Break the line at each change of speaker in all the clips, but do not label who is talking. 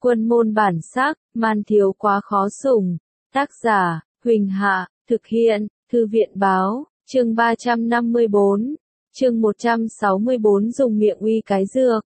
Quân môn bản sắc, man thiếu quá khó sủng. Tác giả, Huỳnh Hạ, thực hiện, Thư viện báo, chương 354, chương 164 dùng miệng uy cái dược.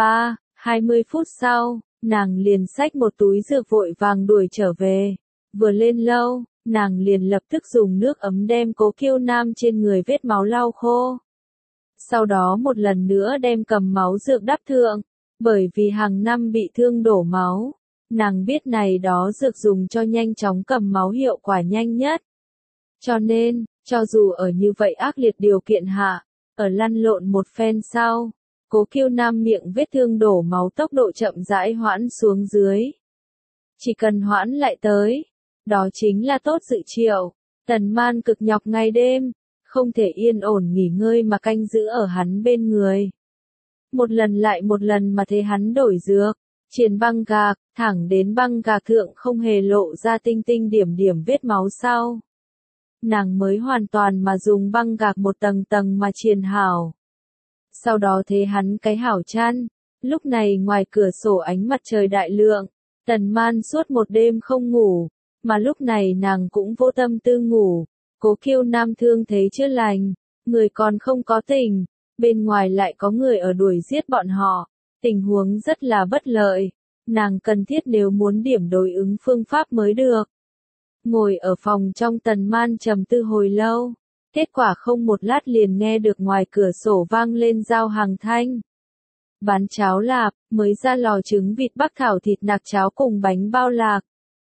20 phút sau, nàng liền xách một túi dược vội vàng đuổi trở về. Vừa lên lâu, nàng liền lập tức dùng nước ấm đem Cố Kiêu Nam trên người vết máu lau khô. Sau đó một lần nữa đem cầm máu dược đắp thượng, bởi vì hàng năm bị thương đổ máu, nàng biết này đó dược dùng cho nhanh chóng cầm máu hiệu quả nhanh nhất. Cho nên, cho dù ở như vậy ác liệt điều kiện hạ, ở lăn lộn một phen sau, Cố Kiêu Nam miệng vết thương đổ máu tốc độ chậm rãi hoãn xuống dưới. Chỉ cần hoãn lại tới, đó chính là tốt dự triệu. Tần Man cực nhọc ngày đêm, không thể yên ổn nghỉ ngơi mà canh giữ ở hắn bên người. Một lần lại một lần mà thấy hắn đổi dược, triền băng gạc, thẳng đến băng gạc thượng không hề lộ ra tinh tinh điểm điểm vết máu sau. Nàng mới hoàn toàn mà dùng băng gạc một tầng tầng mà triền hảo. Sau đó thấy hắn cái hảo chăn, lúc này ngoài cửa sổ ánh mặt trời đại lượng, Tần Man suốt một đêm không ngủ, mà lúc này nàng cũng vô tâm tư ngủ. Cố Kiêu Nam thương thấy chưa lành, người còn không có tỉnh, bên ngoài lại có người ở đuổi giết bọn họ, tình huống rất là bất lợi, nàng cần thiết nếu muốn điểm đối ứng phương pháp mới được. Ngồi ở phòng trong Tần Man trầm tư hồi lâu, kết quả không một lát liền nghe được ngoài cửa sổ vang lên giao hàng thanh. Bán cháo lạp, mới ra lò trứng vịt bắc thảo thịt nạc cháo cùng bánh bao lạc.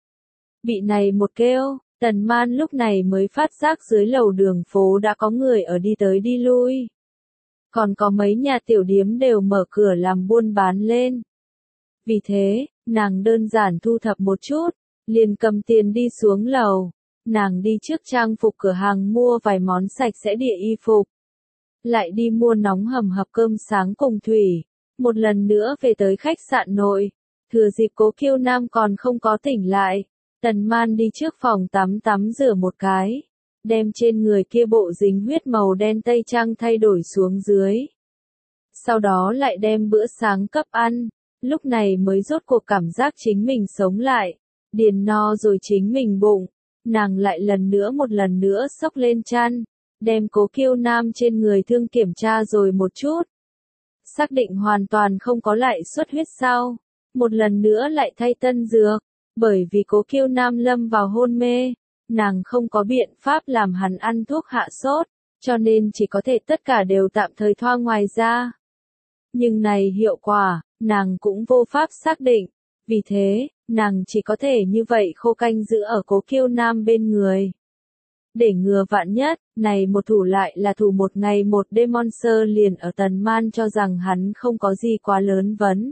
Bị này một kêu, Tần Man lúc này mới phát giác dưới lầu đường phố đã có người ở đi tới đi lui. Còn có mấy nhà tiểu điếm đều mở cửa làm buôn bán lên. Vì thế, nàng đơn giản thu thập một chút, liền cầm tiền đi xuống lầu. Nàng đi trước trang phục cửa hàng mua vài món sạch sẽ địa y phục. Lại đi mua nóng hầm hập cơm sáng cùng thủy. Một lần nữa về tới khách sạn nội. Thừa dịp Cố Kiêu Nam còn không có tỉnh lại. Tần Man đi trước phòng tắm rửa một cái, đem trên người kia bộ dính huyết màu đen tây trang thay đổi xuống dưới. Sau đó lại đem bữa sáng cấp ăn, lúc này mới rốt cuộc cảm giác chính mình sống lại, điền no rồi chính mình bụng, nàng lại một lần nữa xốc lên chăn, đem Cố Kiêu Nam trên người thương kiểm tra rồi một chút. Xác định hoàn toàn không có lại xuất huyết sau, một lần nữa lại thay tân dược. Bởi vì Cố Kiêu Nam lâm vào hôn mê, nàng không có biện pháp làm hắn ăn thuốc hạ sốt, cho nên chỉ có thể tất cả đều tạm thời thoa ngoài ra. Nhưng này hiệu quả, nàng cũng vô pháp xác định, vì thế, nàng chỉ có thể như vậy khô canh giữ ở Cố Kiêu Nam bên người. Để ngừa vạn nhất, này một thủ lại là thủ một ngày một đêm monster liền ở Tần Man cho rằng hắn không có gì quá lớn vấn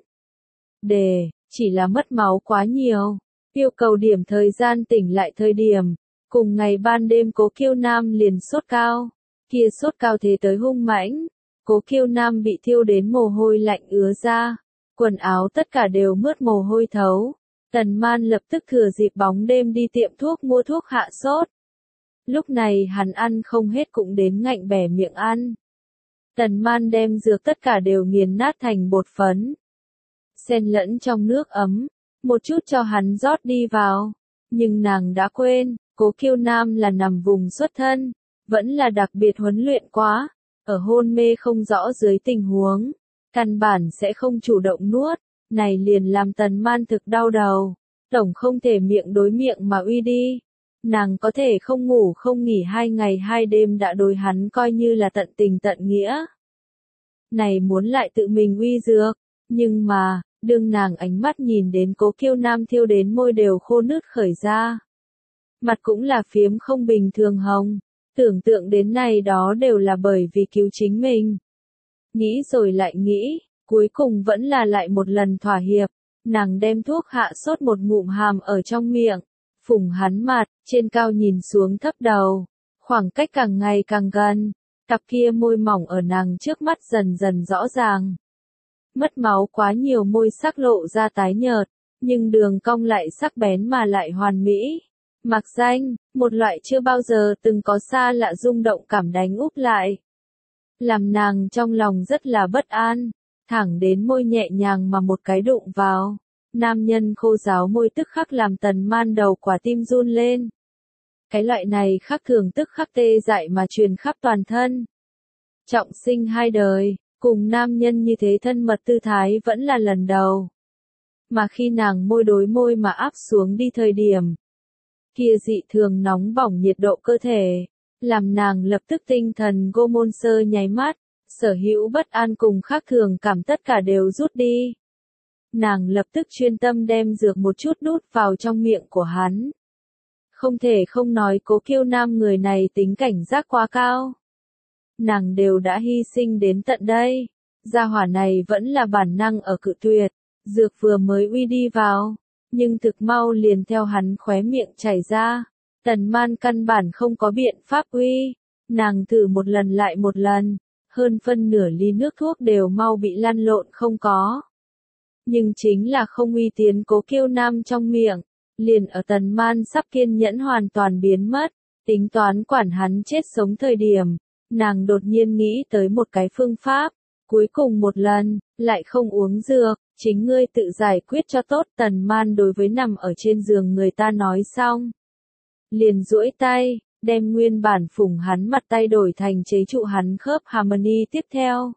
đề, chỉ là mất máu quá nhiều. Yêu cầu điểm thời gian tỉnh lại thời điểm, cùng ngày ban đêm Cố Kiêu Nam liền sốt cao, kia sốt cao thế tới hung mãnh, Cố Kiêu Nam bị thiêu đến mồ hôi lạnh ứa ra, quần áo tất cả đều mướt mồ hôi thấu. Tần Man lập tức thừa dịp bóng đêm đi tiệm thuốc mua thuốc hạ sốt. Lúc này hắn ăn không hết cũng đến ngạnh bẻ miệng ăn. Tần Man đem dược tất cả đều nghiền nát thành bột phấn, xen lẫn trong nước ấm. Một chút cho hắn rót đi vào, nhưng nàng đã quên, Cố Kiêu Nam là nằm vùng xuất thân, vẫn là đặc biệt huấn luyện quá, ở hôn mê không rõ dưới tình huống, căn bản sẽ không chủ động nuốt, này liền làm Tần Man thực đau đầu, tổng không thể miệng đối miệng mà uy đi, nàng có thể không ngủ không nghỉ 2 ngày 2 đêm đã đối hắn coi như là tận tình tận nghĩa. Này muốn lại tự mình uy dược, nhưng mà, đương nàng ánh mắt nhìn đến Cố Kiêu Nam thiêu đến môi đều khô nứt khởi ra. Mặt cũng là phiếm không bình thường hồng, tưởng tượng đến này đó đều là bởi vì cứu chính mình. Nghĩ rồi lại nghĩ, cuối cùng vẫn là lại một lần thỏa hiệp, nàng đem thuốc hạ sốt một ngụm hàm ở trong miệng, phủng hắn mặt, trên cao nhìn xuống thấp đầu, khoảng cách càng ngày càng gần, cặp kia môi mỏng ở nàng trước mắt dần dần rõ ràng. Mất máu quá nhiều môi sắc lộ ra tái nhợt, nhưng đường cong lại sắc bén mà lại hoàn mỹ. Mặc danh, một loại chưa bao giờ từng có xa lạ rung động cảm đánh úp lại. Làm nàng trong lòng rất là bất an, thẳng đến môi nhẹ nhàng mà một cái đụng vào. nam nhân khô ráo môi tức khắc làm Tần Man đầu quả tim run lên. Cái loại này khác thường tức khắc tê dại mà truyền khắp toàn thân. Trọng sinh 2 đời, cùng nam nhân như thế thân mật tư thái vẫn là lần đầu. Mà khi nàng môi đối môi mà áp xuống đi thời điểm, kia dị thường nóng bỏng nhiệt độ cơ thể, làm nàng lập tức tinh thần gô môn sơ nháy mắt, sở hữu bất an cùng khác thường cảm tất cả đều rút đi. Nàng lập tức chuyên tâm đem dược một chút đút vào trong miệng của hắn. Không thể không nói Cố Kiêu Nam người này tính cảnh giác quá cao. Nàng đều đã hy sinh đến tận đây, gia hỏa này vẫn là bản năng ở cự tuyệt, dược vừa mới uy đi vào, nhưng thực mau liền theo hắn khóe miệng chảy ra. Tần Man căn bản không có biện pháp uy, nàng thử một lần lại một lần, hơn phân nửa ly nước thuốc đều mau bị lăn lộn không có. Nhưng chính là không uy tiến Cố Kiêu Nam trong miệng, liền ở Tần Man sắp kiên nhẫn hoàn toàn biến mất, tính toán quản hắn chết sống thời điểm, nàng đột nhiên nghĩ tới một cái phương pháp, cuối cùng một lần, lại không uống dược, chính ngươi tự giải quyết cho tốt. Tần Man đối với nằm ở trên giường người ta nói xong, liền duỗi tay, đem nguyên bản phủng hắn mặt tay đổi thành chế trụ hắn khớp Harmony tiếp theo.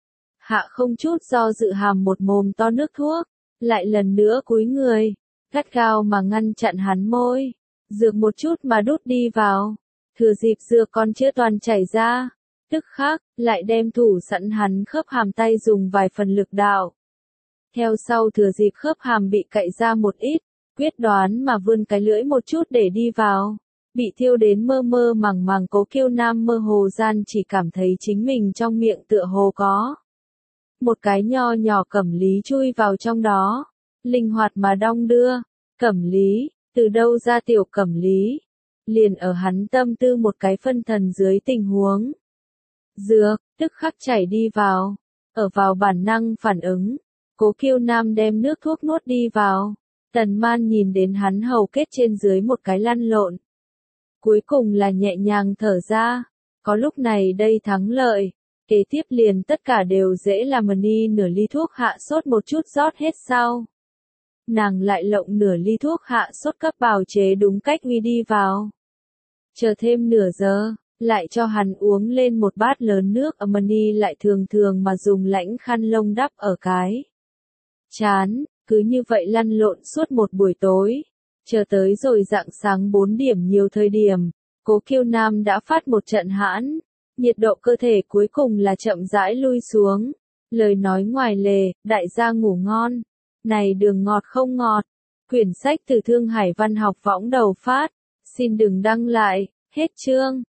Hạ không chút do dự hàm một mồm to nước thuốc, lại lần nữa cúi người, gắt gao mà ngăn chặn hắn môi, dược một chút mà đút đi vào, thừa dịp dược còn chưa toàn chảy ra, tức khắc, lại đem thủ sẵn hắn khớp hàm tay dùng vài phần lực đạo. Theo sau thừa dịp khớp hàm bị cạy ra một ít, quyết đoán mà vươn cái lưỡi một chút để đi vào, bị thiêu đến mơ mơ màng màng Cố Kiêu Nam mơ hồ gian chỉ cảm thấy chính mình trong miệng tựa hồ có một cái nho nhỏ cẩm lý chui vào trong đó, linh hoạt mà đong đưa. Cẩm lý, từ đâu ra tiểu cẩm lý? Liền ở hắn tâm tư một cái phân thần dưới tình huống. Dược, tức khắc chảy đi vào, ở vào bản năng phản ứng. Cố Kiêu Nam đem nước thuốc nuốt đi vào. Tần Man nhìn đến hắn hầu kết trên dưới một cái lăn lộn. Cuối cùng là nhẹ nhàng thở ra, có lúc này đây thắng lợi. Kế tiếp liền tất cả đều dễ làm ni nửa ly thuốc hạ sốt một chút rót hết sau. Nàng lại lộng nửa ly thuốc hạ sốt cấp bào chế đúng cách uy đi vào. Chờ thêm nửa giờ, lại cho hắn uống lên một bát lớn nước. Mani lại thường thường mà dùng lãnh khăn lông đắp ở cái chán, cứ như vậy lăn lộn suốt một buổi tối. Chờ tới rồi rạng sáng 4 điểm nhiều thời điểm, Cố Kiêu Nam đã phát một trận hãn, nhiệt độ cơ thể cuối cùng là chậm rãi lui xuống. Lời nói ngoài lề, đại gia ngủ ngon. Này đường ngọt không ngọt. Quyển sách từ Thương Hải Văn học võng đầu phát. Xin đừng đăng lại, hết chương.